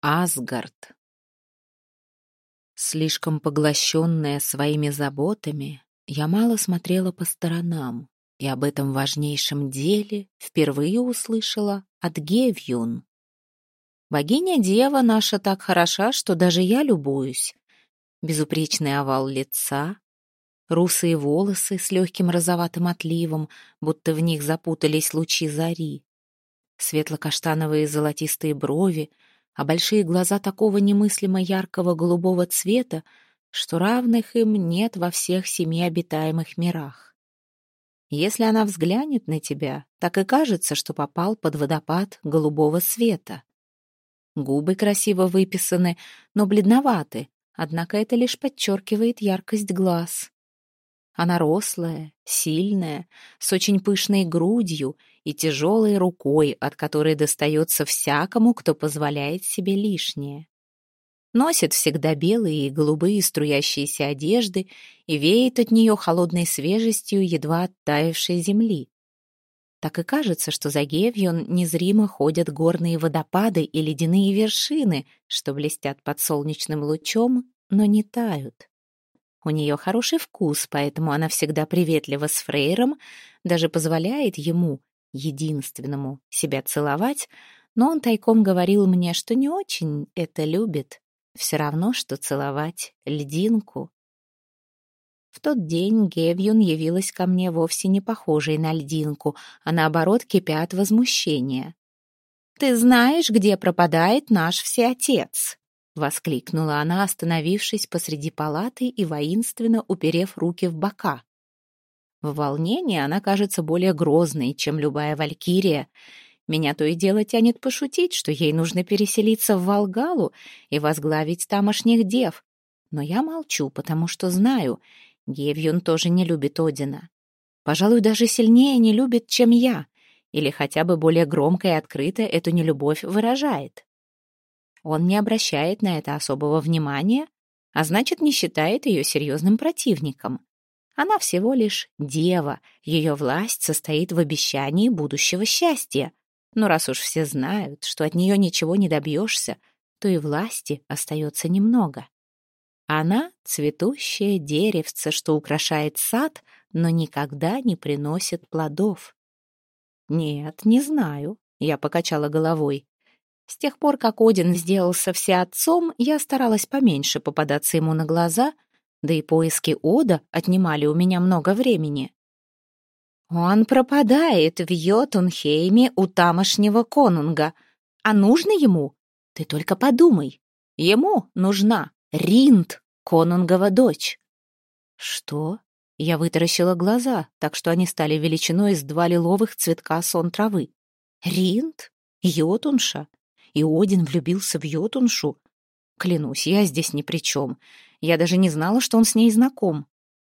Асгард. Слишком поглощенная своими заботами, я мало смотрела по сторонам, и об этом важнейшем деле впервые услышала от Гевьюн. Богиня-дева наша так хороша, что даже я любуюсь. Безупречный овал лица, русые волосы с легким розоватым отливом, будто в них запутались лучи зари, светло-каштановые золотистые брови, а большие глаза такого немыслимо яркого голубого цвета, что равных им нет во всех 7 обитаемых мирах. Если она взглянет на тебя, так и кажется, что попал под водопад голубого света. Губы красиво выписаны, но бледноваты, однако это лишь подчеркивает яркость глаз. Она рослая, сильная, с очень пышной грудью и тяжелой рукой, от которой достается всякому, кто позволяет себе лишнее. Носит всегда белые и голубые струящиеся одежды и веет от нее холодной свежестью едва оттаившей земли. Так и кажется, что за Гевьюн незримо ходят горные водопады и ледяные вершины, что блестят под солнечным лучом, но не тают. У нее хороший вкус, поэтому она всегда приветлива с Фрейром, даже позволяет ему, единственному, себя целовать, но он тайком говорил мне, что не очень это любит, все равно, что целовать льдинку. В тот день Гевьюн явилась ко мне вовсе не похожей на льдинку, а наоборот кипя от возмущения. «Ты знаешь, где пропадает наш всеотец?» — воскликнула она, остановившись посреди палаты и воинственно уперев руки в бока. В волнении она кажется более грозной, чем любая валькирия. Меня то и дело тянет пошутить, что ей нужно переселиться в Волгалу и возглавить тамошних дев. Но я молчу, потому что знаю, Гевьюн тоже не любит Одина. Пожалуй, даже сильнее не любит, чем я, или хотя бы более громко и открыто эту нелюбовь выражает. Он не обращает на это особого внимания, а значит, не считает ее серьезным противником. Она всего лишь дева, ее власть состоит в обещании будущего счастья. Но раз уж все знают, что от нее ничего не добьешься, то и власти остается немного. Она — цветущее деревце, что украшает сад, но никогда не приносит плодов. «Нет, не знаю», — я покачала головой. С тех пор, как Один сделался всеотцом, я старалась поменьше попадаться ему на глаза, да и поиски Ода отнимали у меня много времени. Он пропадает в Йотунхейме у тамошнего конунга. А нужно ему? Ты только подумай. Ему нужна Ринд, конунгова дочь. Что? Я вытаращила глаза, так что они стали величиной с 2 лиловых цветка сон травы. Ринд? Йотунша? И Один влюбился в Йотуншу? Клянусь, я здесь ни при чем. Я даже не знала, что он с ней знаком.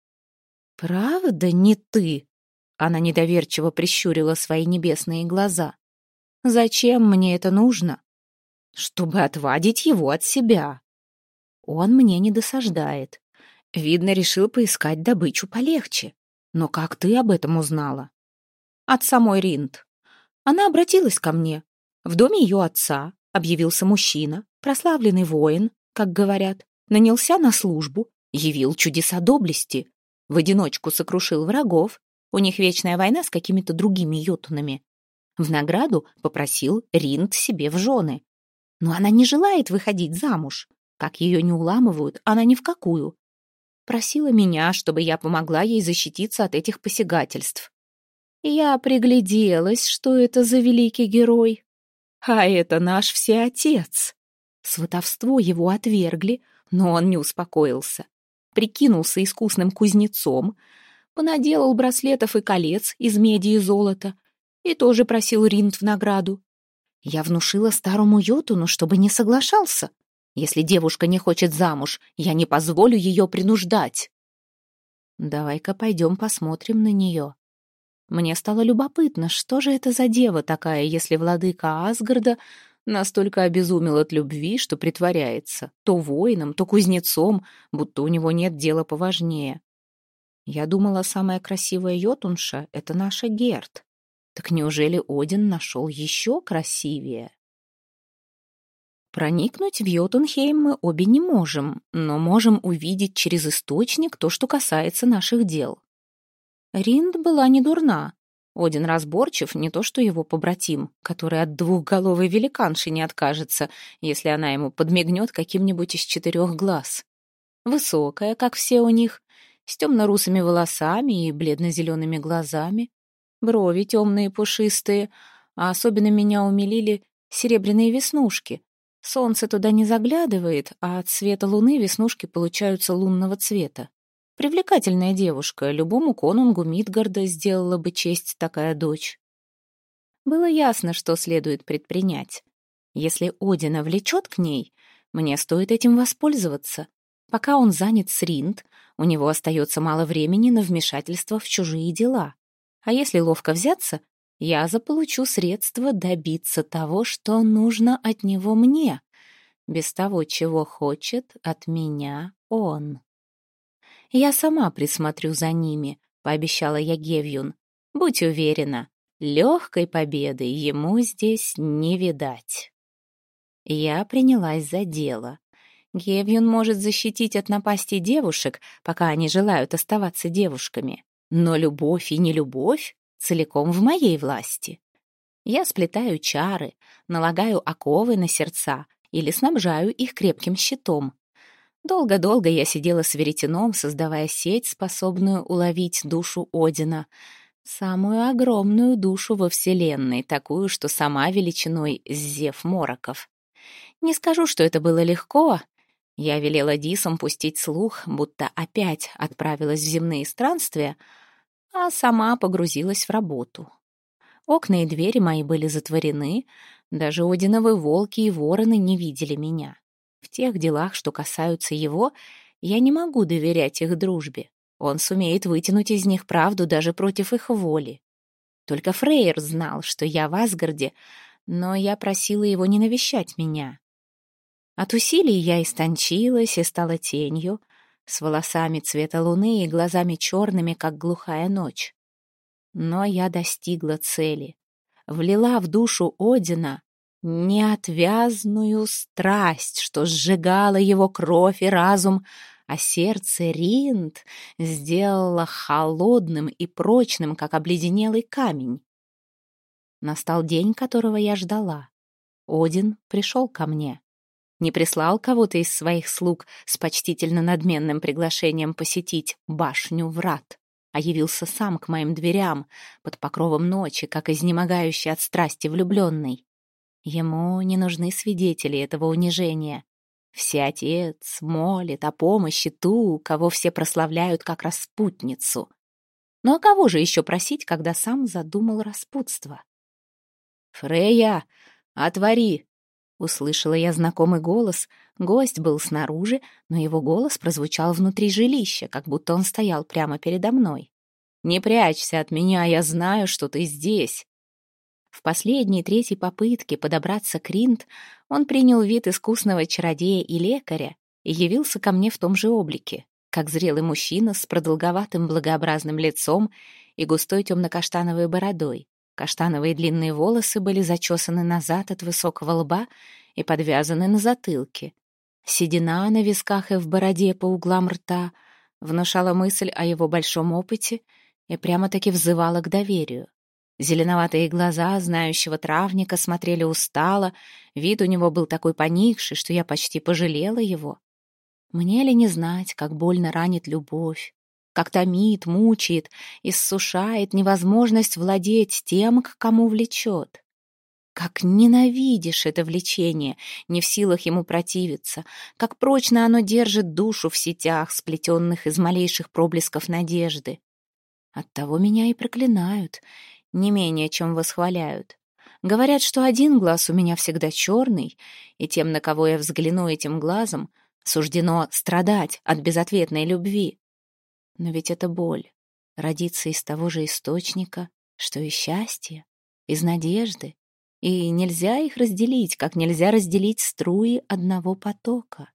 «Правда, не ты?» Она недоверчиво прищурила свои небесные глаза. «Зачем мне это нужно?» «Чтобы отвадить его от себя». Он мне не досаждает. Видно, решил поискать добычу полегче. Но как ты об этом узнала? От самой Ринд. Она обратилась ко мне. В доме ее отца объявился мужчина, прославленный воин, как говорят, нанялся на службу, явил чудеса доблести, в одиночку сокрушил врагов, у них вечная война с какими-то другими йотунами. В награду попросил Ринд себе в жены. Но она не желает выходить замуж. Как ее не уламывают, она ни в какую. Просила меня, чтобы я помогла ей защититься от этих посягательств. Я пригляделась, что это за великий герой. А это наш всеотец. Сватовство его отвергли, но он не успокоился. Прикинулся искусным кузнецом, понаделал браслетов и колец из меди и золота и тоже просил Ринд в награду. Я внушила старому Йотуну, чтобы не соглашался. Если девушка не хочет замуж, я не позволю ее принуждать. Давай-ка пойдем посмотрим на нее. Мне стало любопытно, что же это за дева такая, если владыка Асгарда настолько обезумел от любви, что притворяется то воином, то кузнецом, будто у него нет дела поважнее. Я думала, самая красивая йотунша — это наша Герт. Так неужели Один нашел еще красивее? Проникнуть в Йотунхейм мы обе не можем, но можем увидеть через источник то, что касается наших дел. Ринд была не дурна. Один разборчив, не то что его побратим, который от двухголовой великанши не откажется, если она ему подмигнет каким-нибудь из 4 глаз. Высокая, как все у них, с темно-русыми волосами и бледно-зелеными глазами, брови темные пушистые, а особенно меня умилили серебряные веснушки. Солнце туда не заглядывает, а от света луны веснушки получаются лунного цвета. Привлекательная девушка, любому конунгу Мидгарда сделала бы честь такая дочь. Было ясно, что следует предпринять. Если Одина влечет к ней, мне стоит этим воспользоваться. Пока он занят с Ринд, у него остается мало времени на вмешательство в чужие дела. А если ловко взяться, я заполучу средства добиться того, что нужно от него мне, без того, чего хочет от меня он. «Я сама присмотрю за ними», — пообещала я Гевьюн. «Будь уверена, легкой победы ему здесь не видать». Я принялась за дело. Гевьюн может защитить от напасти девушек, пока они желают оставаться девушками. Но любовь и нелюбовь целиком в моей власти. Я сплетаю чары, налагаю оковы на сердца или снабжаю их крепким щитом. Долго-долго я сидела с веретеном, создавая сеть, способную уловить душу Одина. Самую огромную душу во Вселенной, такую, что сама величиной с зев мороков. Не скажу, что это было легко. Я велела Дисам пустить слух, будто опять отправилась в земные странствия, а сама погрузилась в работу. Окна и двери мои были затворены, даже Одиновы волки и вороны не видели меня. В тех делах, что касаются его, я не могу доверять их дружбе. Он сумеет вытянуть из них правду даже против их воли. Только Фрейр знал, что я в Асгарде, но я просила его не навещать меня. От усилий я истончилась и стала тенью, с волосами цвета луны и глазами черными, как глухая ночь. Но я достигла цели, влила в душу Одина неотвязную страсть, что сжигала его кровь и разум, а сердце Ринд сделала холодным и прочным, как обледенелый камень. Настал день, которого я ждала. Один пришел ко мне. Не прислал кого-то из своих слуг с почтительно надменным приглашением посетить башню врат, а явился сам к моим дверям под покровом ночи, как изнемогающий от страсти влюбленный. Ему не нужны свидетели этого унижения. Всеотец молит о помощи ту, кого все прославляют как распутницу. Ну а кого же еще просить, когда сам задумал распутство? «Фрея, отвори!» Услышала я знакомый голос. Гость был снаружи, но его голос прозвучал внутри жилища, как будто он стоял прямо передо мной. «Не прячься от меня, я знаю, что ты здесь». В последней, третьей попытке подобраться к Ринд он принял вид искусного чародея и лекаря и явился ко мне в том же облике, как зрелый мужчина с продолговатым благообразным лицом и густой темно-каштановой бородой. Каштановые длинные волосы были зачесаны назад от высокого лба и подвязаны на затылке. Седина на висках и в бороде по углам рта внушала мысль о его большом опыте и прямо-таки взывала к доверию. Зеленоватые глаза знающего травника смотрели устало, вид у него был такой поникший, что я почти пожалела его. Мне ли не знать, как больно ранит любовь, как томит, мучает, иссушает невозможность владеть тем, к кому влечет. Как ненавидишь это влечение, не в силах ему противиться, как прочно оно держит душу в сетях, сплетенных из малейших проблесков надежды. Оттого меня и проклинают, не менее, чем восхваляют. Говорят, что один глаз у меня всегда черный, и тем, на кого я взгляну этим глазом, суждено страдать от безответной любви. Но ведь это боль, родится из того же источника, что и счастье, из надежды, и нельзя их разделить, как нельзя разделить струи одного потока.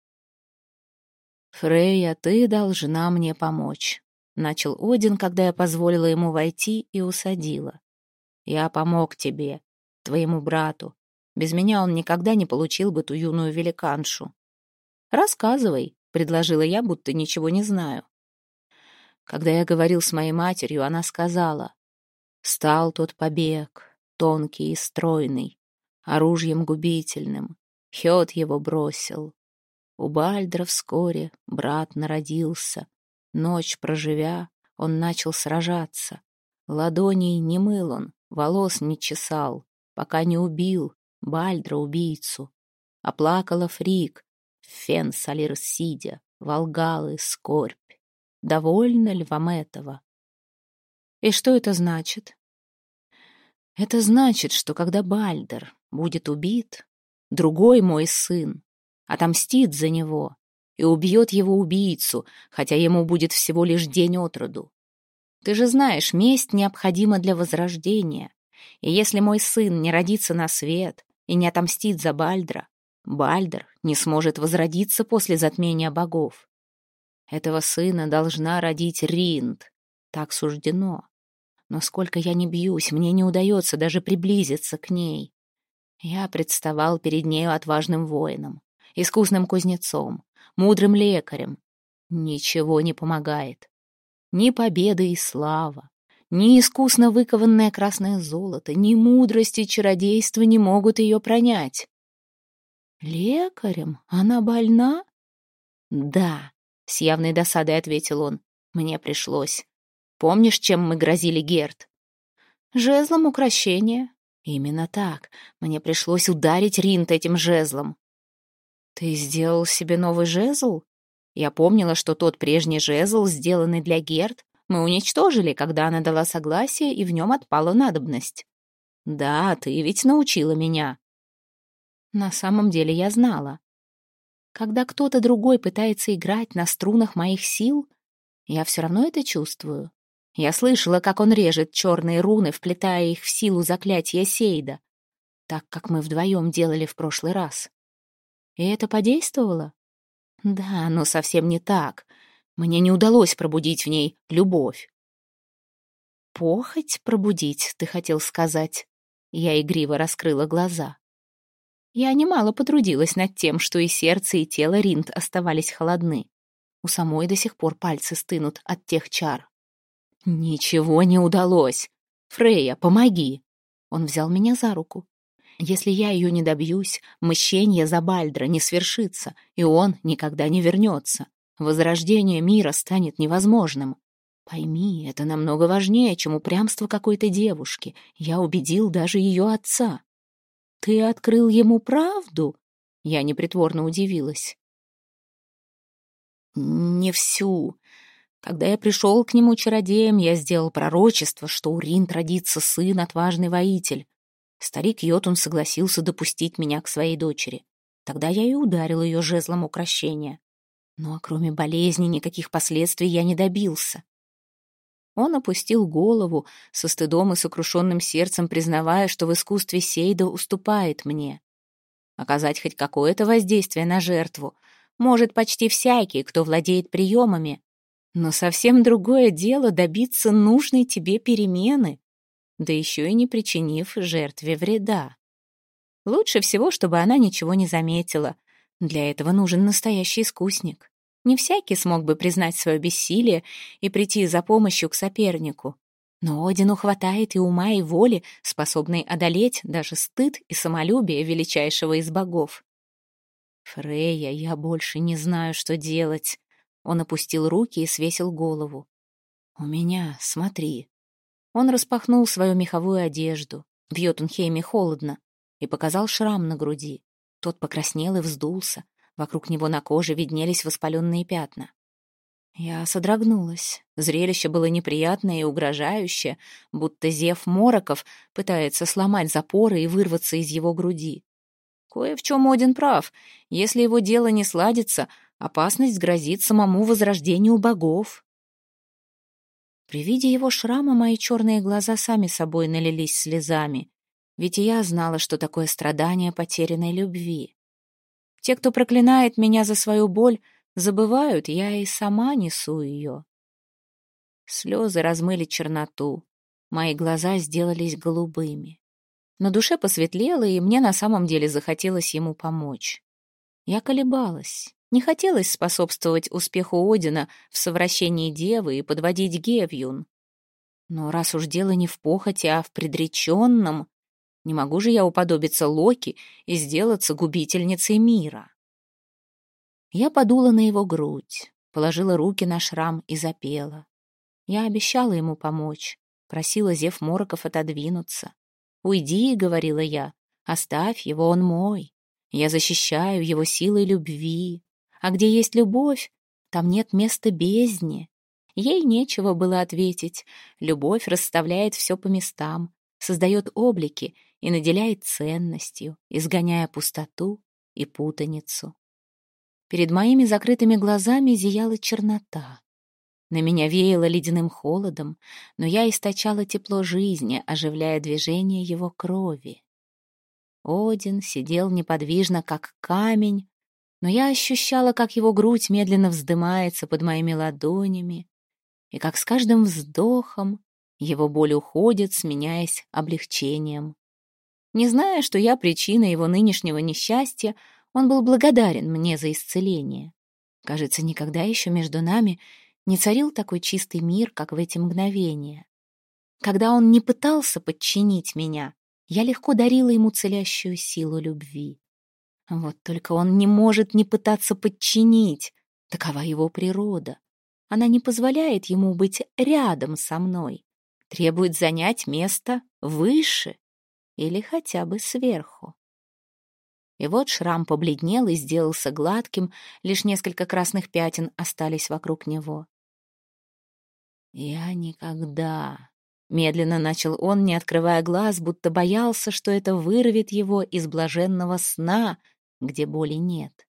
«Фрейя, ты должна мне помочь», — начал Один, когда я позволила ему войти и усадила. «Я помог тебе, твоему брату, Без меня он никогда не получил бы ту юную великаншу. «Рассказывай», — предложила я, будто ничего не знаю. Когда я говорил с моей матерью, она сказала: «Стал тот побег, тонкий и стройный, оружием губительным. Хёд его бросил. У Бальдра вскоре брат народился. Ночь проживя, он начал сражаться. Ладоней не мыл он, волос не чесал, пока не убил Бальдра убийцу. Оплакала Фрик, Фенсалир сидя, волгалы скорбь. Довольно ли вам этого?» «И что это значит?» «Это значит, что когда Бальдер будет убит, другой мой сын отомстит за него и убьет его убийцу, хотя ему будет всего лишь день от роду. Ты же знаешь, месть необходима для возрождения, и если мой сын не родится на свет и не отомстит за Бальдра, Бальдер не сможет возродиться после затмения богов. Этого сына должна родить Ринд, так суждено. Но сколько я ни бьюсь, мне не удается даже приблизиться к ней. Я представал перед нею отважным воином, искусным кузнецом, мудрым лекарем. Ничего не помогает. Ни победа и слава, ни искусно выкованное красное золото, ни мудрость и чародейство не могут ее пронять. «Лекарем? Она больна?» «Да», — с явной досадой ответил он. «Мне пришлось. Помнишь, чем мы грозили Герд?» «Жезлом укрощения». «Именно так. Мне пришлось ударить Ринд этим жезлом». «Ты сделал себе новый жезл?» Я помнила, что тот прежний жезл, сделанный для Герд, мы уничтожили, когда она дала согласие, и в нем отпала надобность. «Да, ты ведь научила меня». На самом деле я знала. Когда кто-то другой пытается играть на струнах моих сил, я все равно это чувствую. Я слышала, как он режет черные руны, вплетая их в силу заклятия Сейда, так как мы вдвоем делали в прошлый раз. И это подействовало? Да, но совсем не так. Мне не удалось пробудить в ней любовь. «Похоть пробудить, ты хотел сказать?» Я игриво раскрыла глаза. Я немало потрудилась над тем, что и сердце, и тело Ринд оставались холодны. У самой до сих пор пальцы стынут от тех чар. «Ничего не удалось. Фрейя, помоги!» Он взял меня за руку. «Если я ее не добьюсь, мщение за Бальдра не свершится, и он никогда не вернется. Возрождение мира станет невозможным. Пойми, это намного важнее, чем упрямство какой-то девушки. Я убедил даже ее отца». «Ты открыл ему правду?» Я непритворно удивилась. «Не всю. Когда я пришел к нему чародеем, я сделал пророчество, что у Ринд родится сын, отважный воитель. Старик Йотун согласился допустить меня к своей дочери. Тогда я и ударил ее жезлом укрощения. Но кроме болезни никаких последствий я не добился». Он опустил голову, со стыдом и сокрушенным сердцем признавая, что в искусстве Сейда уступает мне. Оказать хоть какое-то воздействие на жертву может почти всякий, кто владеет приемами, но совсем другое дело добиться нужной тебе перемены, да еще и не причинив жертве вреда. Лучше всего, чтобы она ничего не заметила. Для этого нужен настоящий искусник. Не всякий смог бы признать свое бессилие и прийти за помощью к сопернику. Но Одину хватает и ума, и воли, способной одолеть даже стыд и самолюбие величайшего из богов. «Фрейя, я больше не знаю, что делать». Он опустил руки и свесил голову. «У меня, смотри». Он распахнул свою меховую одежду. В Йотунхейме холодно. И показал шрам на груди. Тот покраснел и вздулся. Вокруг него на коже виднелись воспаленные пятна. Я содрогнулась. Зрелище было неприятное и угрожающее, будто Зев Мороков пытается сломать запоры и вырваться из его груди. Кое в чем Один прав. Если его дело не сладится, опасность грозит самому возрождению богов. При виде его шрама мои черные глаза сами собой налились слезами, ведь и я знала, что такое страдание потерянной любви. Те, кто проклинает меня за свою боль, забывают, я и сама несу ее. Слезы размыли черноту, мои глаза сделались голубыми. На душе посветлело, и мне на самом деле захотелось ему помочь. Я колебалась. Не хотелось способствовать успеху Одина в совращении девы и подводить Гевьюн. Но раз уж дело не в похоти, а в предреченном, не могу же я уподобиться Локи и сделаться губительницей мира. Я подула на его грудь, положила руки на шрам и запела. Я обещала ему помочь, просила Зев Мороков отодвинуться. «Уйди», — говорила я, — «оставь его, он мой. Я защищаю его силой любви. А где есть любовь, там нет места бездне». Ей нечего было ответить. Любовь расставляет все по местам, создает облики и наделяет ценностью, изгоняя пустоту и путаницу. Перед моими закрытыми глазами зияла чернота. На меня веяло ледяным холодом, но я источала тепло жизни, оживляя движение его крови. Один сидел неподвижно, как камень, но я ощущала, как его грудь медленно вздымается под моими ладонями, и как с каждым вздохом его боль уходит, сменяясь облегчением. Не зная, что я причина его нынешнего несчастья, он был благодарен мне за исцеление. Кажется, никогда еще между нами не царил такой чистый мир, как в эти мгновения. Когда он не пытался подчинить меня, я легко дарила ему целящую силу любви. Вот только он не может не пытаться подчинить. Такова его природа. Она не позволяет ему быть рядом со мной, требует занять место выше или хотя бы сверху. И вот шрам побледнел и сделался гладким, лишь несколько красных пятен остались вокруг него. «Я никогда...» — медленно начал он, не открывая глаз, будто боялся, что это вырвет его из блаженного сна, где боли нет.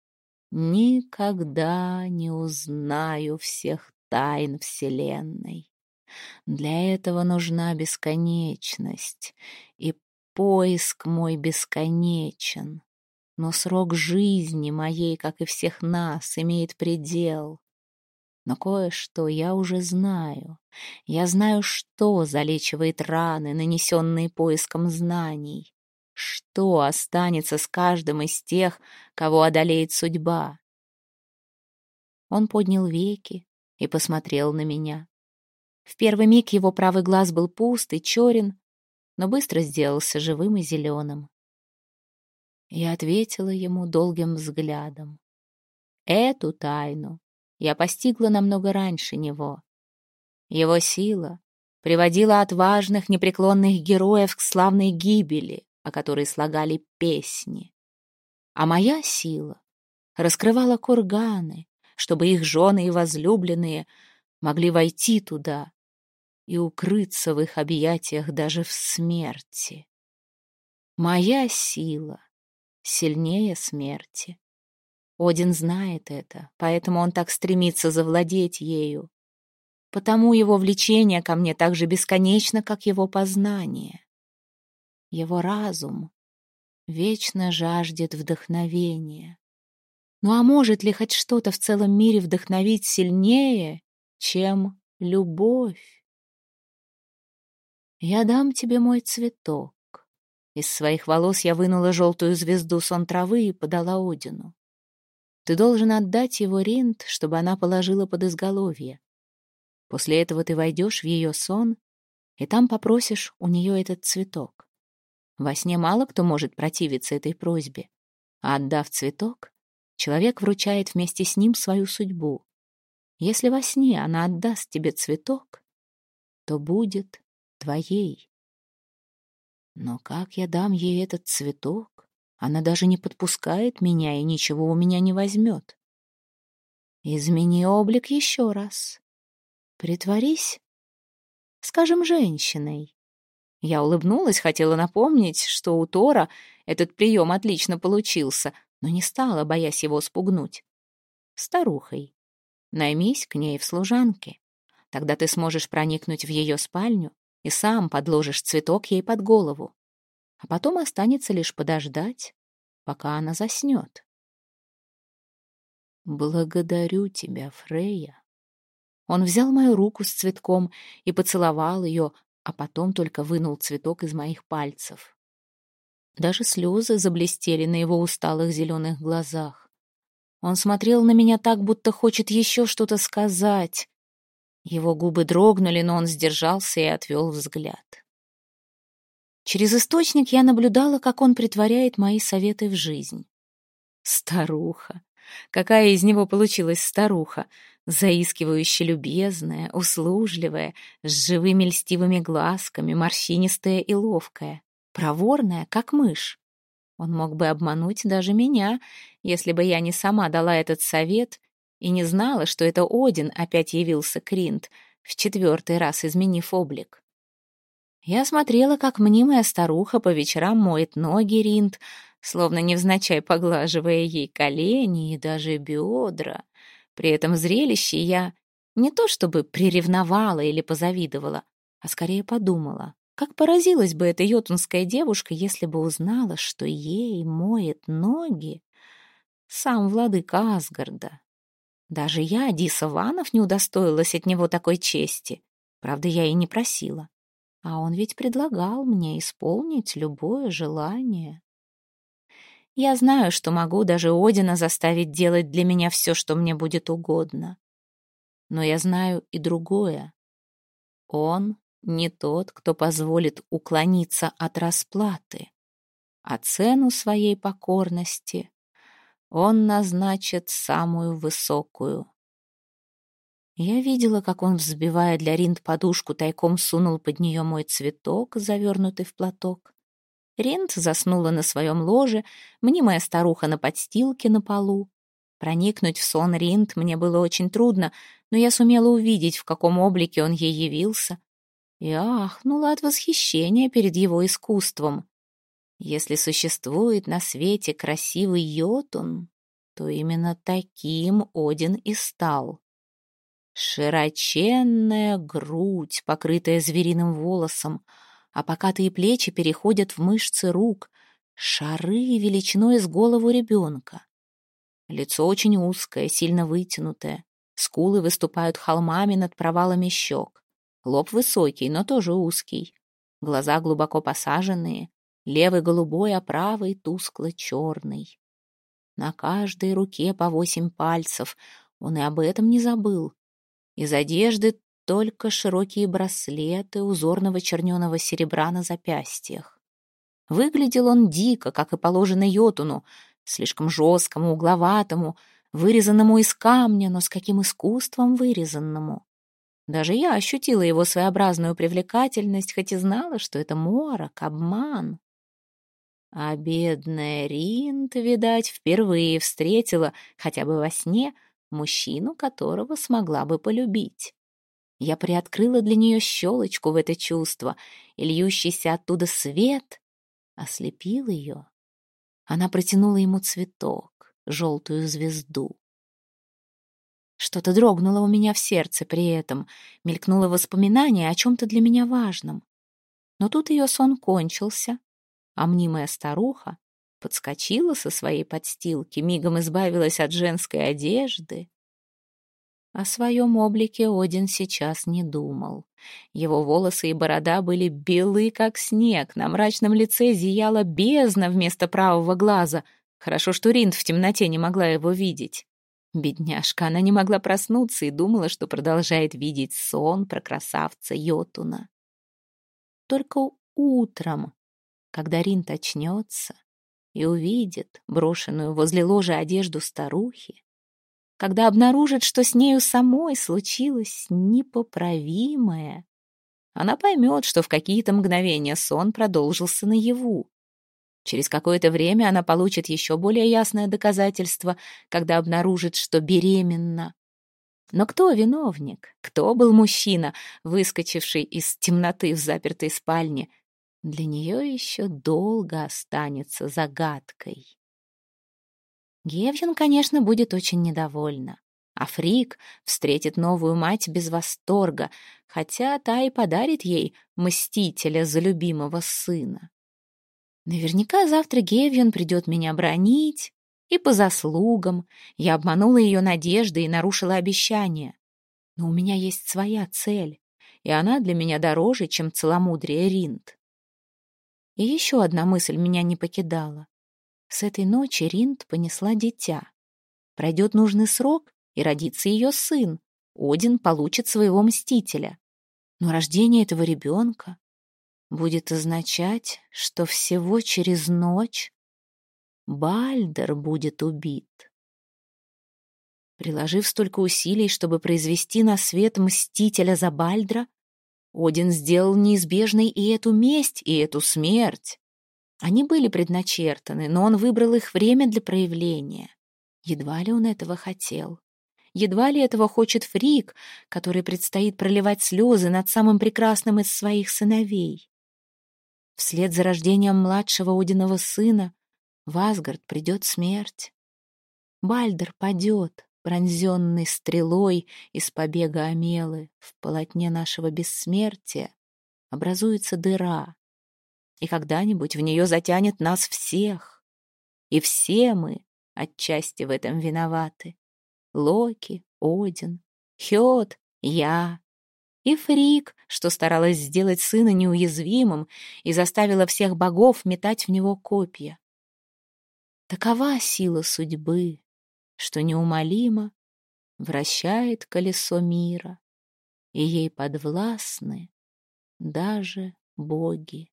«Никогда не узнаю всех тайн Вселенной. Для этого нужна бесконечность, и поиск мой бесконечен. Но срок жизни моей, как и всех нас, имеет предел. Но кое-что я уже знаю. Я знаю, что залечивает раны, нанесенные поиском знаний. Что останется с каждым из тех, кого одолеет судьба?» Он поднял веки и посмотрел на меня. В первый миг его правый глаз был пуст и черен, но быстро сделался живым и зеленым. Я ответила ему долгим взглядом. Эту тайну я постигла намного раньше него. Его сила приводила отважных, непреклонных героев к славной гибели, о которой слагали песни. А моя сила раскрывала курганы, чтобы их жены и возлюбленные могли войти туда и укрыться в их объятиях даже в смерти. Моя сила сильнее смерти. Один знает это, поэтому он так стремится завладеть ею. Потому его влечение ко мне так же бесконечно, как его познание. Его разум вечно жаждет вдохновения. Ну а может ли хоть что-то в целом мире вдохновить сильнее, чем любовь? Я дам тебе мой цветок. Из своих волос я вынула желтую звезду сон травы и подала Одину. Ты должен отдать его Ринд, чтобы она положила под изголовье. После этого ты войдешь в ее сон, и там попросишь у нее этот цветок. Во сне мало кто может противиться этой просьбе, а отдав цветок, человек вручает вместе с ним свою судьбу. Если во сне она отдаст тебе цветок, то будет твоей. Но как я дам ей этот цветок? Она даже не подпускает меня и ничего у меня не возьмет. Измени облик еще раз. Притворись, скажем, женщиной. Я улыбнулась, хотела напомнить, что у Тора этот прием отлично получился, но не стала, боясь его спугнуть. Старухой. Наймись к ней в служанке. Тогда ты сможешь проникнуть в ее спальню и сам подложишь цветок ей под голову. А потом останется лишь подождать, пока она заснет. «Благодарю тебя, Фрейя». Он взял мою руку с цветком и поцеловал ее, а потом только вынул цветок из моих пальцев. Даже слезы заблестели на его усталых зеленых глазах. Он смотрел на меня так, будто хочет еще что-то сказать. Его губы дрогнули, но он сдержался и отвел взгляд. Через источник я наблюдала, как он претворяет мои советы в жизнь. Старуха! Какая из него получилась старуха? Заискивающе любезная, услужливая, с живыми льстивыми глазками, морщинистая и ловкая, проворная, как мышь. Он мог бы обмануть даже меня, если бы я не сама дала этот совет и не знала, что это Один опять явился к Ринд, в 4-й раз изменив облик. Я смотрела, как мнимая старуха по вечерам моет ноги Ринд, словно невзначай поглаживая ей колени и даже бедра. При этом зрелище я не то чтобы приревновала или позавидовала, а скорее подумала, как поразилась бы эта йотунская девушка, если бы узнала, что ей моет ноги сам владыка Асгарда. Даже я, Диса Ванов, не удостоилась от него такой чести. Правда, я и не просила. А он ведь предлагал мне исполнить любое желание. Я знаю, что могу даже Одина заставить делать для меня все, что мне будет угодно. Но я знаю и другое. Он не тот, кто позволит уклониться от расплаты, а цену своей покорности он назначит самую высокую. Я видела, как он, взбивая для Ринд подушку, тайком сунул под нее мой цветок, завернутый в платок. Ринд заснула на своем ложе, мнимая старуха на подстилке на полу. Проникнуть в сон Ринд мне было очень трудно, но я сумела увидеть, в каком облике он ей явился, и ахнула от восхищения перед его искусством. Если существует на свете красивый йотун, то именно таким Один и стал. Широченная грудь, покрытая звериным волосом, а покатые плечи переходят в мышцы рук, шары величиной с голову ребенка. Лицо очень узкое, сильно вытянутое, скулы выступают холмами над провалами щек, лоб высокий, но тоже узкий, глаза глубоко посаженные, левый голубой, а правый тускло-черный. На каждой руке по 8 пальцев, он и об этом не забыл. Из одежды только широкие браслеты узорного черненого серебра на запястьях. Выглядел он дико, как и положено йотуну, слишком жесткому, угловатому, вырезанному из камня, но с каким искусством вырезанному. Даже я ощутила его своеобразную привлекательность, хоть и знала, что это морок, обман. А бедная Ринд, видать, впервые встретила, хотя бы во сне, мужчину, которого смогла бы полюбить. Я приоткрыла для нее щелочку в это чувство, и льющийся оттуда свет ослепил ее. Она протянула ему цветок, желтую звезду. Что-то дрогнуло у меня в сердце при этом, мелькнуло воспоминание о чем-то для меня важном. Но тут ее сон кончился, а мнимая старуха подскочила со своей подстилки, мигом избавилась от женской одежды. О своем облике Один сейчас не думал. Его волосы и борода были белы, как снег, на мрачном лице зияла бездна вместо правого глаза. Хорошо, что Ринд в темноте не могла его видеть. Бедняжка, она не могла проснуться и думала, что продолжает видеть сон про красавца Йотуна. Только утром, когда Ринд очнется и увидит брошенную возле ложа одежду старухи, когда обнаружит, что с нею самой случилось непоправимое, она поймет, что в какие-то мгновения сон продолжился наяву. Через какое-то время она получит еще более ясное доказательство, когда обнаружит, что беременна. Но кто виновник? Кто был мужчина, выскочивший из темноты в запертой спальне? Для нее еще долго останется загадкой. Гевьен, конечно, будет очень недовольна. А Фрик встретит новую мать без восторга, хотя та и подарит ей мстителя за любимого сына. Наверняка завтра Гевьен придет меня бранить, и по заслугам. Я обманула ее надежды и нарушила обещание. Но у меня есть своя цель, и она для меня дороже, чем целомудрие Ринд. И еще одна мысль меня не покидала. С этой ночи Ринд понесла дитя. Пройдет нужный срок, и родится ее сын. Один получит своего мстителя. Но рождение этого ребенка будет означать, что всего через ночь Бальдер будет убит. Приложив столько усилий, чтобы произвести на свет мстителя за Бальдра, Один сделал неизбежной и эту месть, и эту смерть. Они были предначертаны, но он выбрал их время для проявления. Едва ли он этого хотел. Едва ли этого хочет Фрик, который предстоит проливать слезы над самым прекрасным из своих сыновей. Вслед за рождением младшего Одиного сына в Асгард придет смерть. Бальдер падет, пронзенный стрелой из побега Амелы. В полотне нашего бессмертия образуется дыра, и когда-нибудь в нее затянет нас всех. И все мы отчасти в этом виноваты. Локи, Один, Хёд, я и Фрик, что старалась сделать сына неуязвимым и заставила всех богов метать в него копья. Такова сила судьбы, что неумолимо вращает колесо мира, и ей подвластны даже боги.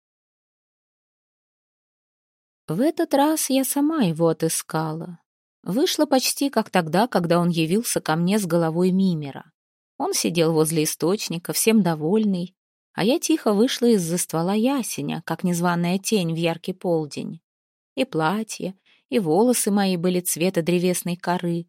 В этот раз я сама его отыскала. Вышло почти как тогда, когда он явился ко мне с головой Мимира. Он сидел возле источника, всем довольный, а я тихо вышла из-за ствола ясеня, как незваная тень в яркий полдень. И платье, и волосы мои были цвета древесной коры.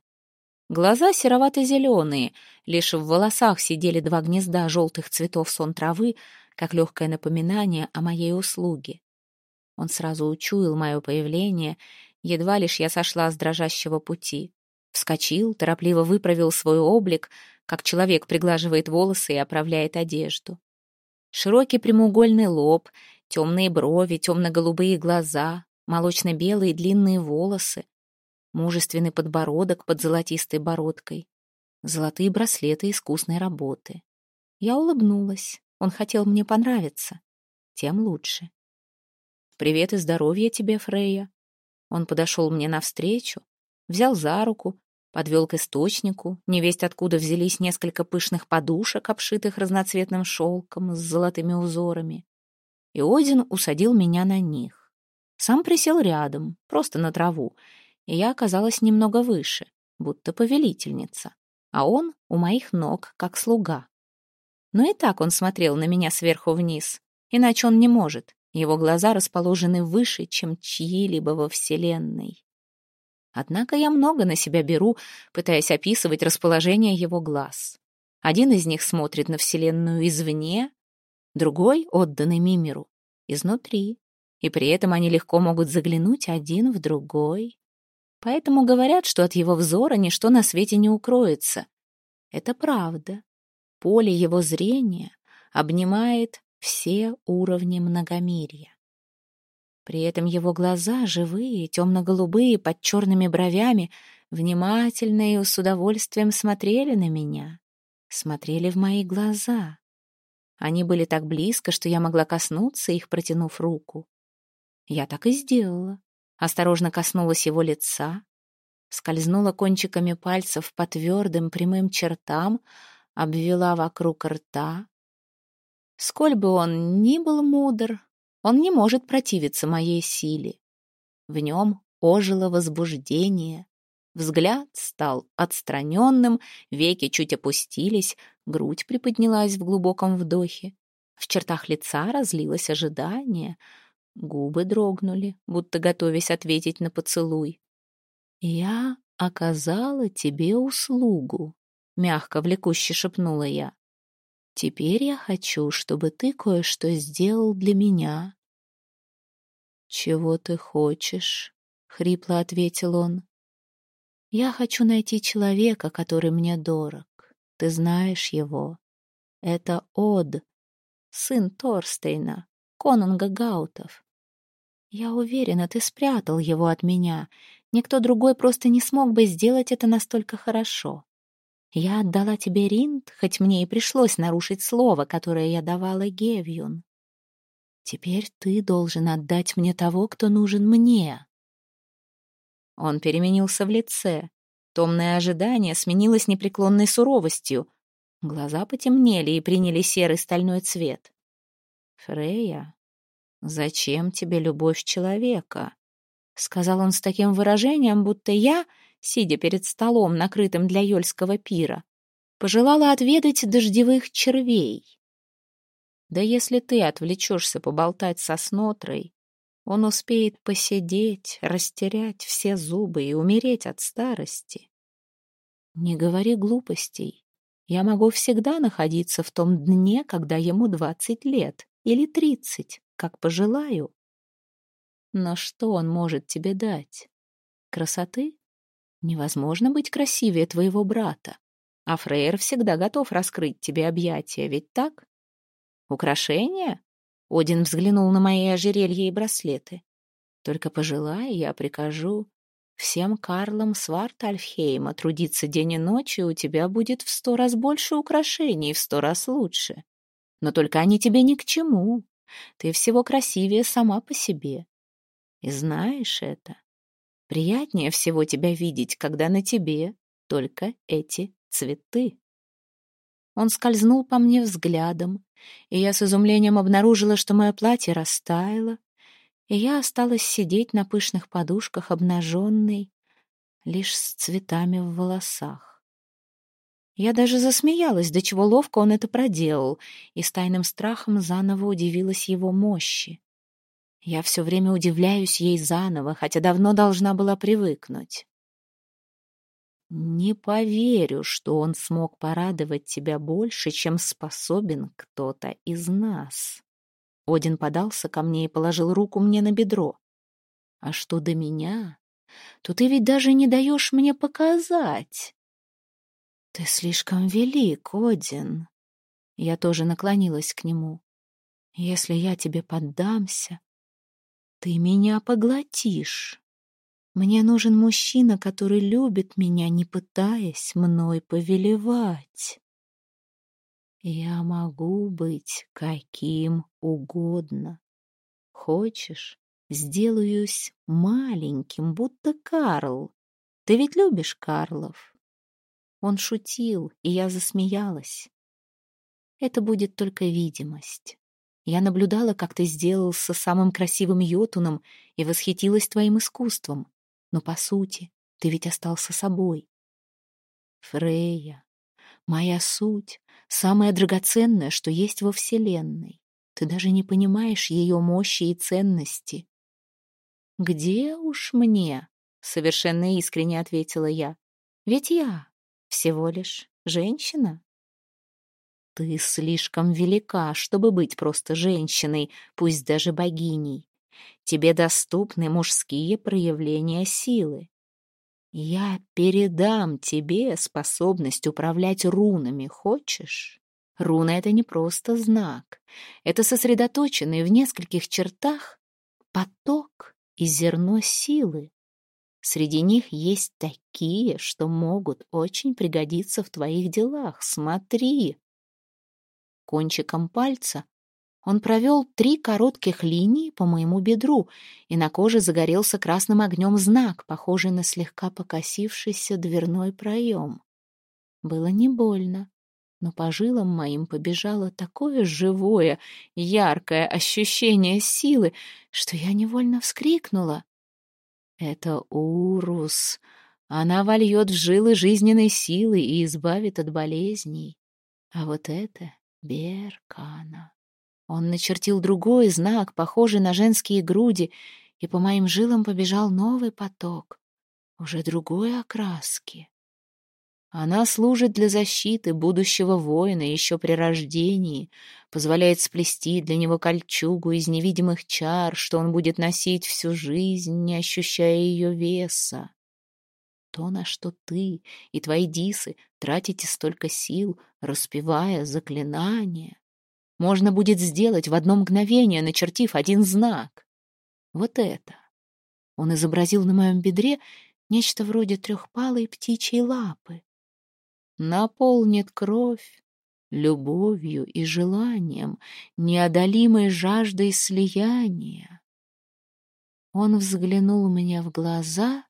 Глаза серовато-зеленые, лишь в волосах сидели 2 гнезда желтых цветов сон травы, как легкое напоминание о моей услуге. Он сразу учуял мое появление, едва лишь я сошла с дрожащего пути. Вскочил, торопливо выправил свой облик, как человек приглаживает волосы и оправляет одежду. Широкий прямоугольный лоб, темные брови, темно-голубые глаза, молочно-белые длинные волосы, мужественный подбородок под золотистой бородкой, золотые браслеты искусной работы. Я улыбнулась. Он хотел мне понравиться. Тем лучше. «Привет и здоровья тебе, Фрейя». Он подошел мне навстречу, взял за руку, подвел к источнику, невесть откуда взялись несколько пышных подушек, обшитых разноцветным шелком с золотыми узорами. И Один усадил меня на них. Сам присел рядом, просто на траву, и я оказалась немного выше, будто повелительница, а он у моих ног, как слуга. Но и так он смотрел на меня сверху вниз, иначе он не может. Его глаза расположены выше, чем чьи-либо во Вселенной. Однако я много на себя беру, пытаясь описывать расположение его глаз. Один из них смотрит на Вселенную извне, другой, отданный Мимиру, изнутри. И при этом они легко могут заглянуть один в другой. Поэтому говорят, что от его взора ничто на свете не укроется. Это правда. Поле его зрения обнимает все уровни многомирья. При этом его глаза, живые, темно-голубые, под черными бровями, внимательно и с удовольствием смотрели на меня, смотрели в мои глаза. Они были так близко, что я могла коснуться их, протянув руку. Я так и сделала. Осторожно коснулась его лица, скользнула кончиками пальцев по твердым прямым чертам, обвела вокруг рта. Сколь бы он ни был мудр, он не может противиться моей силе. В нем ожило возбуждение. Взгляд стал отстраненным, веки чуть опустились, грудь приподнялась в глубоком вдохе. В чертах лица разлилось ожидание. Губы дрогнули, будто готовясь ответить на поцелуй. «Я оказала тебе услугу», — мягко, влекуще шепнула я. «Теперь я хочу, чтобы ты кое-что сделал для меня». «Чего ты хочешь?» — хрипло ответил он. «Я хочу найти человека, который мне дорог. Ты знаешь его. Это Од, сын Торстейна, конунга Гаутов. Я уверена, ты спрятал его от меня. Никто другой просто не смог бы сделать это настолько хорошо. Я отдала тебе Ринд, хоть мне и пришлось нарушить слово, которое я давала Гевьюн. Теперь ты должен отдать мне того, кто нужен мне». Он переменился в лице. Томное ожидание сменилось непреклонной суровостью. Глаза потемнели и приняли серый стальной цвет. «Фрейя, зачем тебе любовь человека?» — сказал он с таким выражением, будто я, сидя перед столом, накрытым для ёльского пира, пожелала отведать дождевых червей. «Да если ты отвлечешься поболтать со Снотрой, он успеет посидеть, растерять все зубы и умереть от старости. Не говори глупостей. Я могу всегда находиться в том дне, когда ему 20 лет или 30, как пожелаю. Но что он может тебе дать? Красоты? Невозможно быть красивее твоего брата. А Фрейр всегда готов раскрыть тебе объятия, ведь так? Украшения? Один взглянул на мои ожерелья и браслеты. Только пожелай, я прикажу всем Карлам Свартальфхейма трудиться день и ночь, и у тебя будет в 100 раз больше украшений, в 100 раз лучше. Но только они тебе ни к чему. Ты всего красивее сама по себе. И знаешь это. Приятнее всего тебя видеть, когда на тебе только эти цветы. Он скользнул по мне взглядом, и я с изумлением обнаружила, что мое платье растаяло, и я осталась сидеть на пышных подушках, обнаженной, лишь с цветами в волосах. Я даже засмеялась, до чего ловко он это проделал, и с тайным страхом заново удивилась его мощи. Я все время удивляюсь ей заново, хотя давно должна была привыкнуть. Не поверю, что он смог порадовать тебя больше, чем способен кто-то из нас. Один подался ко мне и положил руку мне на бедро. А что до меня, то ты ведь даже не даешь мне показать. Ты слишком велик, Один. Я тоже наклонилась к нему. Если я тебе поддамся, ты меня поглотишь. Мне нужен мужчина, который любит меня, не пытаясь мной повелевать. Я могу быть каким угодно. Хочешь, сделаюсь маленьким, будто Карл. Ты ведь любишь Карлов?» Он шутил, и я засмеялась. «Это будет только видимость. Я наблюдала, как ты сделался самым красивым йотуном и восхитилась твоим искусством. Но, по сути, ты ведь остался собой. Фрейя, моя суть — самое драгоценное, что есть во Вселенной. Ты даже не понимаешь ее мощи и ценности». «Где уж мне?» — совершенно искренне ответила я. «Ведь я всего лишь женщина». «Ты слишком велика, чтобы быть просто женщиной, пусть даже богиней. Тебе доступны мужские проявления силы. Я передам тебе способность управлять рунами, хочешь? Руна — это не просто знак. Это сосредоточенный в нескольких чертах поток и зерно силы. Среди них есть такие, что могут очень пригодиться в твоих делах. Смотри». Кончиком пальца он провел 3 коротких линии по моему бедру, и на коже загорелся красным огнем знак, похожий на слегка покосившийся дверной проем. Было не больно, но по жилам моим побежало такое живое, яркое ощущение силы, что я невольно вскрикнула. «Это Урус. Она вольет в жилы жизненной силы и избавит от болезней. А вот это Беркана». Он начертил другой знак, похожий на женские груди, и по моим жилам побежал новый поток, уже другой окраски. Она служит для защиты будущего воина еще при рождении, позволяет сплести для него кольчугу из невидимых чар, что он будет носить всю жизнь, не ощущая ее веса. То, на что ты и твои дисы тратите столько сил, распевая заклинания, можно будет сделать в одно мгновение, начертив один знак. Вот это. Он изобразил на моем бедре нечто вроде трехпалой птичьей лапы. Наполнит кровь, любовью и желанием, неодолимой жаждой слияния. Он взглянул мне в глаза,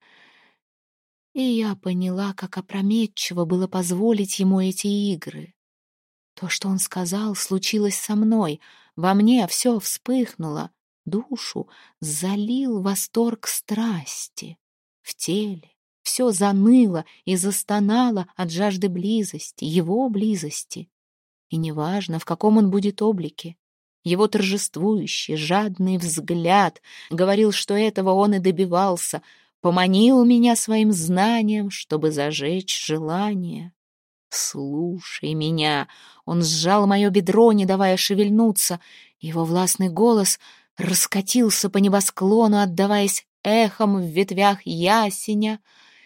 и я поняла, как опрометчиво было позволить ему эти игры. То, что он сказал, случилось со мной. Во мне все вспыхнуло, душу залил восторг страсти. В теле все заныло и застонало от жажды близости, его близости. И неважно, в каком он будет облике. Его торжествующий, жадный взгляд говорил, что этого он и добивался, поманил меня своим знанием, чтобы зажечь желание. «Слушай меня!» Он сжал мое бедро, не давая шевельнуться. Его властный голос раскатился по небосклону, отдаваясь эхом в ветвях ясеня.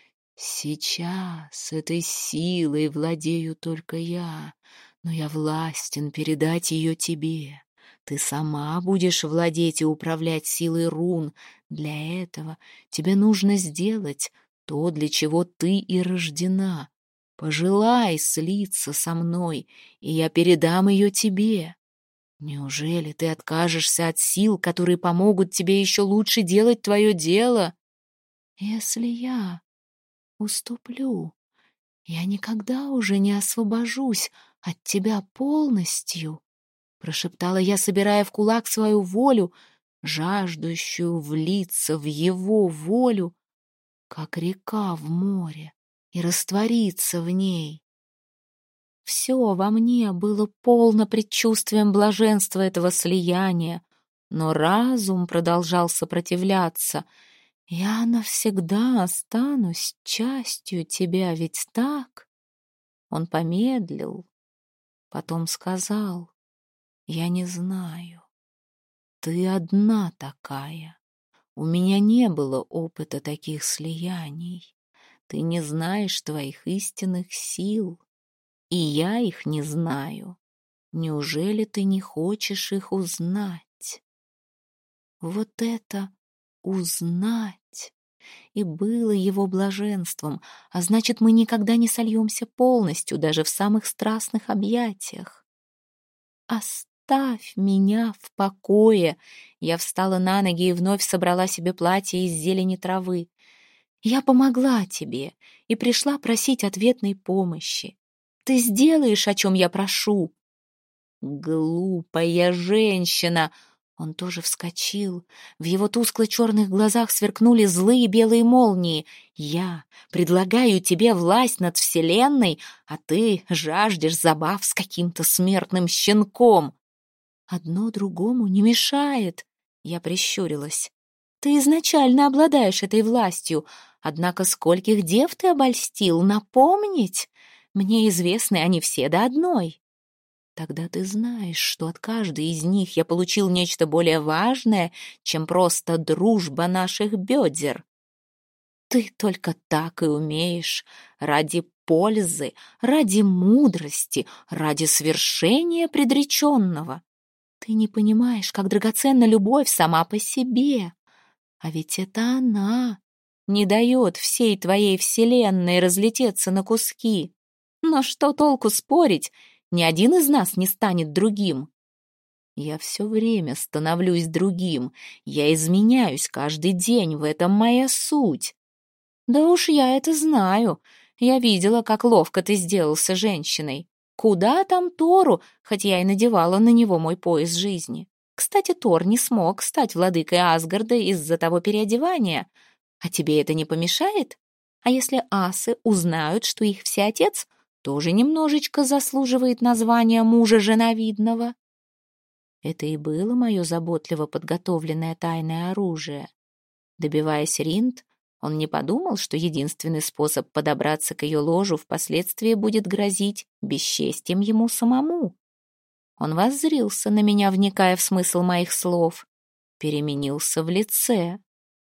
«Сейчас этой силой владею только я, но я властен передать ее тебе. Ты сама будешь владеть и управлять силой рун. Для этого тебе нужно сделать то, для чего ты и рождена. Пожелай слиться со мной, и я передам ее тебе. Неужели ты откажешься от сил, которые помогут тебе еще лучше делать твое дело? Если я уступлю, я никогда уже не освобожусь от тебя полностью, прошептала я, собирая в кулак свою волю, жаждущую влиться в его волю, как река в море, и раствориться в ней. Все во мне было полно предчувствием блаженства этого слияния, но разум продолжал сопротивляться. «Я навсегда останусь частью тебя, ведь так?» Он помедлил, потом сказал: «Я не знаю. Ты одна такая. У меня не было опыта таких слияний. Ты не знаешь твоих истинных сил, и я их не знаю. Неужели ты не хочешь их узнать?» Вот это «узнать» и было его блаженством, а значит, мы никогда не сольемся полностью, даже в самых страстных объятиях. «Оставь меня в покое!» Я встала на ноги и вновь собрала себе платье из зелени травы. «Я помогла тебе и пришла просить ответной помощи. Ты сделаешь, о чем я прошу?» «Глупая женщина!» Он тоже вскочил. В его тускло-черных глазах сверкнули злые белые молнии. «Я предлагаю тебе власть над Вселенной, а ты жаждешь забав с каким-то смертным щенком!» «Одно другому не мешает!» Я прищурилась. «Ты изначально обладаешь этой властью, однако скольких дев ты обольстил, напомнить? Мне известны они все до одной». «Тогда ты знаешь, что от каждой из них я получил нечто более важное, чем просто дружба наших бедер. Ты только так и умеешь, ради пользы, ради мудрости, ради свершения предреченного. Ты не понимаешь, как драгоценна любовь сама по себе. А ведь это она не дает всей твоей вселенной разлететься на куски. Но что толку спорить? Ни один из нас не станет другим. Я все время становлюсь другим. Я изменяюсь каждый день, в этом моя суть. Да уж я это знаю. Я видела, как ловко ты сделался женщиной. Куда там Тору, хоть я и надевала на него мой пояс жизни. Кстати, Тор не смог стать владыкой Асгарда из-за того переодевания. А тебе это не помешает? А если асы узнают, что их всеотец тоже немножечко заслуживает названия мужа женовидного? Это и было мое заботливо подготовленное тайное оружие. Добиваясь Ринд, он не подумал, что единственный способ подобраться к ее ложу впоследствии будет грозить бесчестьем ему самому. Он воззрился на меня, вникая в смысл моих слов, переменился в лице.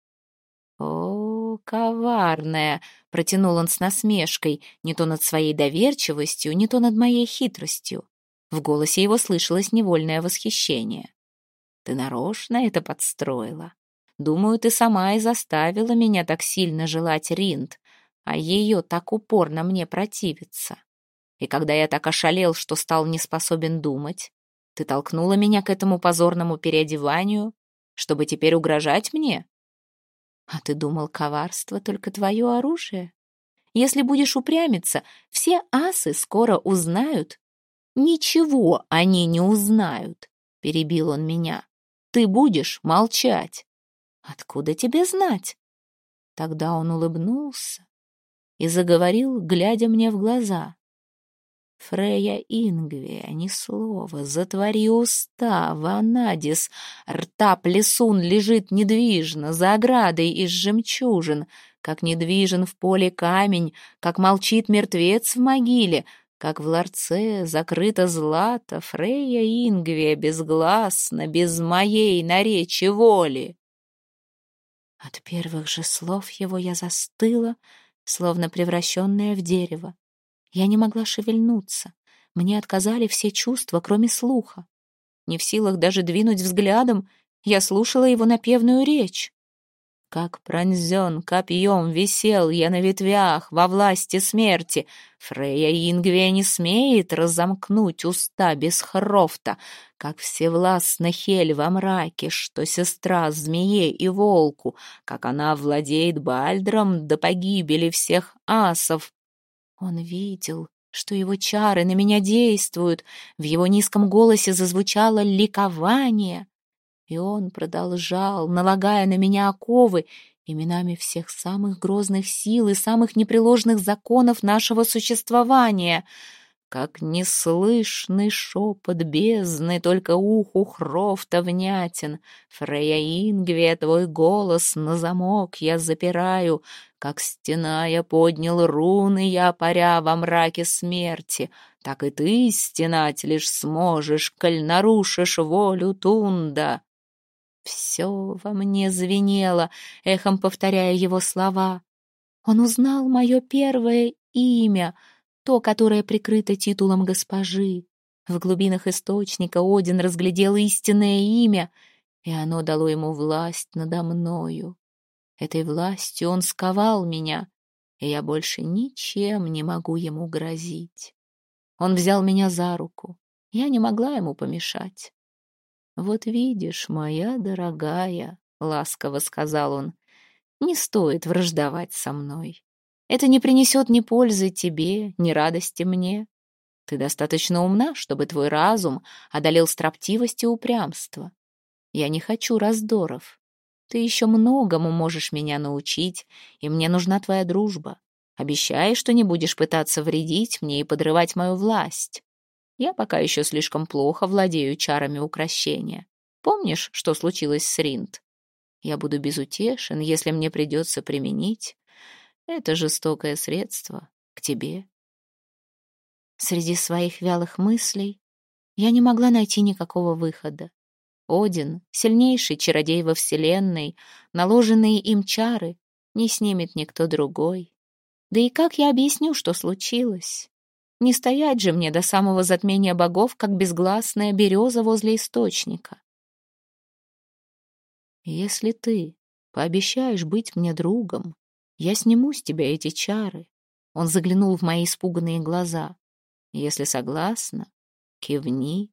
«О, коварная!» — протянул он с насмешкой, не то над своей доверчивостью, не то над моей хитростью. В голосе его слышалось невольное восхищение. «Ты нарочно это подстроила. Думаю, ты сама и заставила меня так сильно желать Ринд, а ее так упорно мне противиться. И когда я так ошалел, что стал не способен думать, ты толкнула меня к этому позорному переодеванию, чтобы теперь угрожать мне? А ты думал, коварство только твое оружие? Если будешь упрямиться, все асы скоро узнают. Ничего они не узнают, перебил он меня. Ты будешь молчать. Откуда тебе знать? Тогда он улыбнулся и заговорил, глядя мне в глаза. Фрея Ингвия, ни слова, затвори уста, Ванадис, рта плесун лежит недвижно, за оградой из жемчужин, как недвижен в поле камень, как молчит мертвец в могиле, как в ларце закрыто злато, Фрея Ингвия безгласно, без моей наречи воли. От первых же слов его я застыла, словно превращенная в дерево. Я не могла шевельнуться. Мне отказали все чувства, кроме слуха. Не в силах даже двинуть взглядом, я слушала его напевную речь. Как пронзен копьем висел я на ветвях во власти смерти. Фрея Ингвия не смеет разомкнуть уста без хрофта, как всевластна Хель во мраке, что сестра змее и волку, как она владеет Бальдром до погибели всех асов. Он видел, что его чары на меня действуют, в его низком голосе зазвучало ликование, и он продолжал, налагая на меня оковы, именами всех самых грозных сил и самых непреложных законов нашего существования, как неслышный шепот бездны, только уху Хрофта внятен. Фрея Ингвия, твой голос на замок я запираю, как стена я поднял руны, я паря во мраке смерти, так и ты стенать лишь сможешь, коль нарушишь волю Тунда. Все во мне звенело, эхом повторяя его слова. Он узнал мое первое имя, то, которое прикрыто титулом госпожи. В глубинах источника Один разглядел истинное имя, и оно дало ему власть надо мною. Этой властью он сковал меня, и я больше ничем не могу ему грозить. Он взял меня за руку, я не могла ему помешать. «Вот видишь, моя дорогая», — ласково сказал он, — «не стоит враждовать со мной. Это не принесет ни пользы тебе, ни радости мне. Ты достаточно умна, чтобы твой разум одолел строптивость и упрямство. Я не хочу раздоров. Ты еще многому можешь меня научить, и мне нужна твоя дружба. Обещай, что не будешь пытаться вредить мне и подрывать мою власть. Я пока еще слишком плохо владею чарами укрощения. Помнишь, что случилось с Ринд? Я буду безутешен, если мне придется применить это жестокое средство к тебе». Среди своих вялых мыслей я не могла найти никакого выхода. Один, сильнейший чародей во вселенной, наложенные им чары не снимет никто другой. Да и как я объясню, что случилось? Не стоять же мне до самого затмения богов, как безгласная береза возле источника. Если ты пообещаешь быть мне другом, я сниму с тебя эти чары. Он заглянул в мои испуганные глаза. Если согласна, кивни.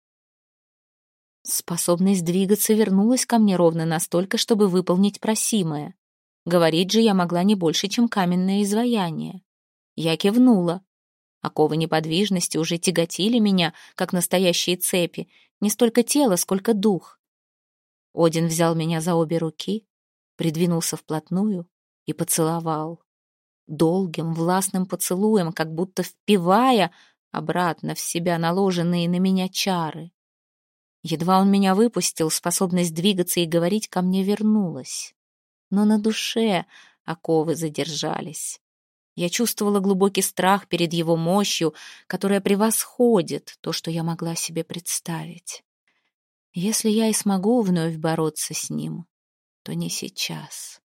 Способность двигаться вернулась ко мне ровно настолько, чтобы выполнить просимое. Говорить же я могла не больше, чем каменное изваяние. Я кивнула. Оковы неподвижности уже тяготили меня, как настоящие цепи, не столько тело, сколько дух. Один взял меня за обе руки, придвинулся вплотную и поцеловал. Долгим, властным поцелуем, как будто впивая обратно в себя наложенные на меня чары. Едва он меня выпустил, способность двигаться и говорить ко мне вернулась. Но на душе оковы задержались. Я чувствовала глубокий страх перед его мощью, которая превосходит то, что я могла себе представить. Если я и смогу вновь бороться с ним, то не сейчас.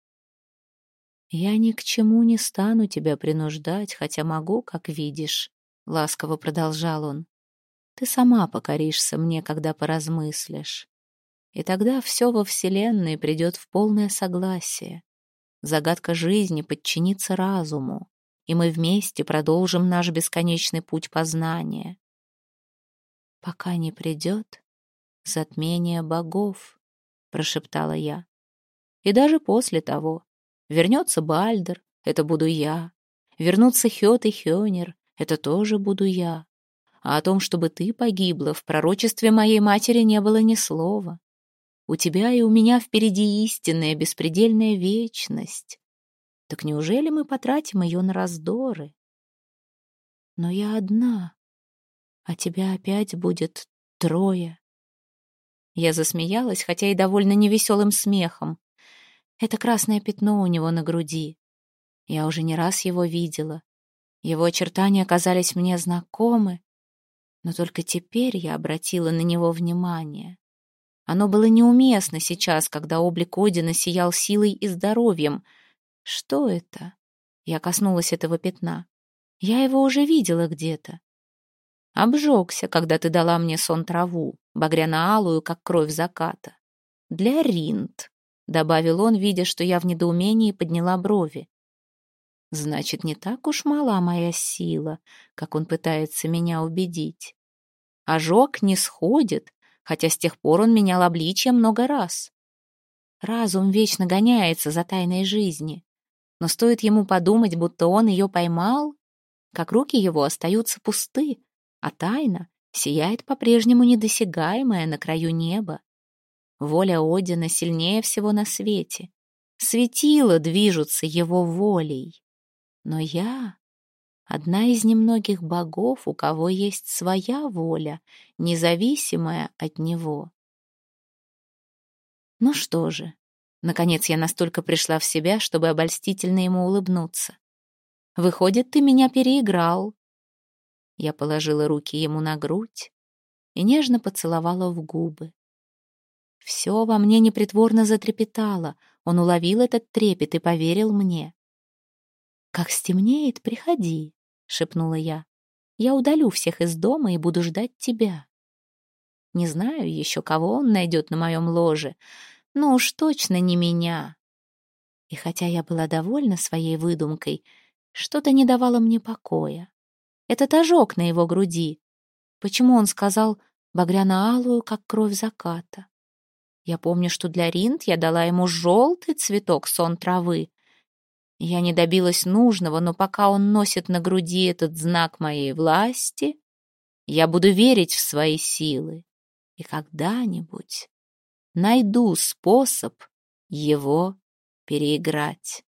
«Я ни к чему не стану тебя принуждать, хотя могу, как видишь», — ласково продолжал он. «Ты сама покоришься мне, когда поразмыслишь. И тогда все во Вселенной придет в полное согласие. Загадка жизни подчинится разуму. и мы вместе продолжим наш бесконечный путь познания. Пока не придет затмение богов, прошептала я. И даже после того. Вернется Бальдер, это буду я. Вернутся Хёд и Хёнир, это тоже буду я. А о том, чтобы ты погибла, в пророчестве моей матери не было ни слова. У тебя и у меня впереди истинная беспредельная вечность. Так неужели мы потратим ее на раздоры? Но я одна, а тебя опять будет трое. Я засмеялась, хотя и довольно невеселым смехом. Это красное пятно у него на груди. Я уже не раз его видела. Его очертания казались мне знакомы, но только теперь я обратила на него внимание. Оно было неуместно сейчас, когда облик Одина сиял силой и здоровьем. Что это? Я коснулась этого пятна. Я его уже видела где-то. Обжегся, когда ты дала мне сон-траву, багряно-алую, как кровь заката. Для Ринд, — добавил он, видя, что я в недоумении подняла брови. Значит, не так уж мала моя сила, как он пытается меня убедить. Ожог не сходит, хотя с тех пор он менял обличье много раз. Разум вечно гоняется за тайной жизни, но стоит ему подумать, будто он ее поймал, как руки его остаются пусты, а тайна сияет по-прежнему недосягаемая на краю неба. Воля Одина сильнее всего на свете. Светила движутся его волей. Но я одна из немногих богов, у кого есть своя воля, независимая от него. Ну что же, наконец я настолько пришла в себя, чтобы обольстительно ему улыбнуться. Выходит, ты меня переиграл. Я положила руки ему на грудь и нежно поцеловала в губы. Все во мне непритворно затрепетало. Он уловил этот трепет и поверил мне. «Как стемнеет, приходи», — шепнула я. «Я удалю всех из дома и буду ждать тебя». Не знаю еще, кого он найдет на моем ложе, но уж точно не меня. И хотя я была довольна своей выдумкой, что-то не давало мне покоя. Этот ожог на его груди. Почему он сказал «багряно-алую, как кровь заката»? Я помню, что для Ринд я дала ему желтый цветок сон травы. Я не добилась нужного, но пока он носит на груди этот знак моей власти, я буду верить в свои силы и когда-нибудь найду способ его переиграть.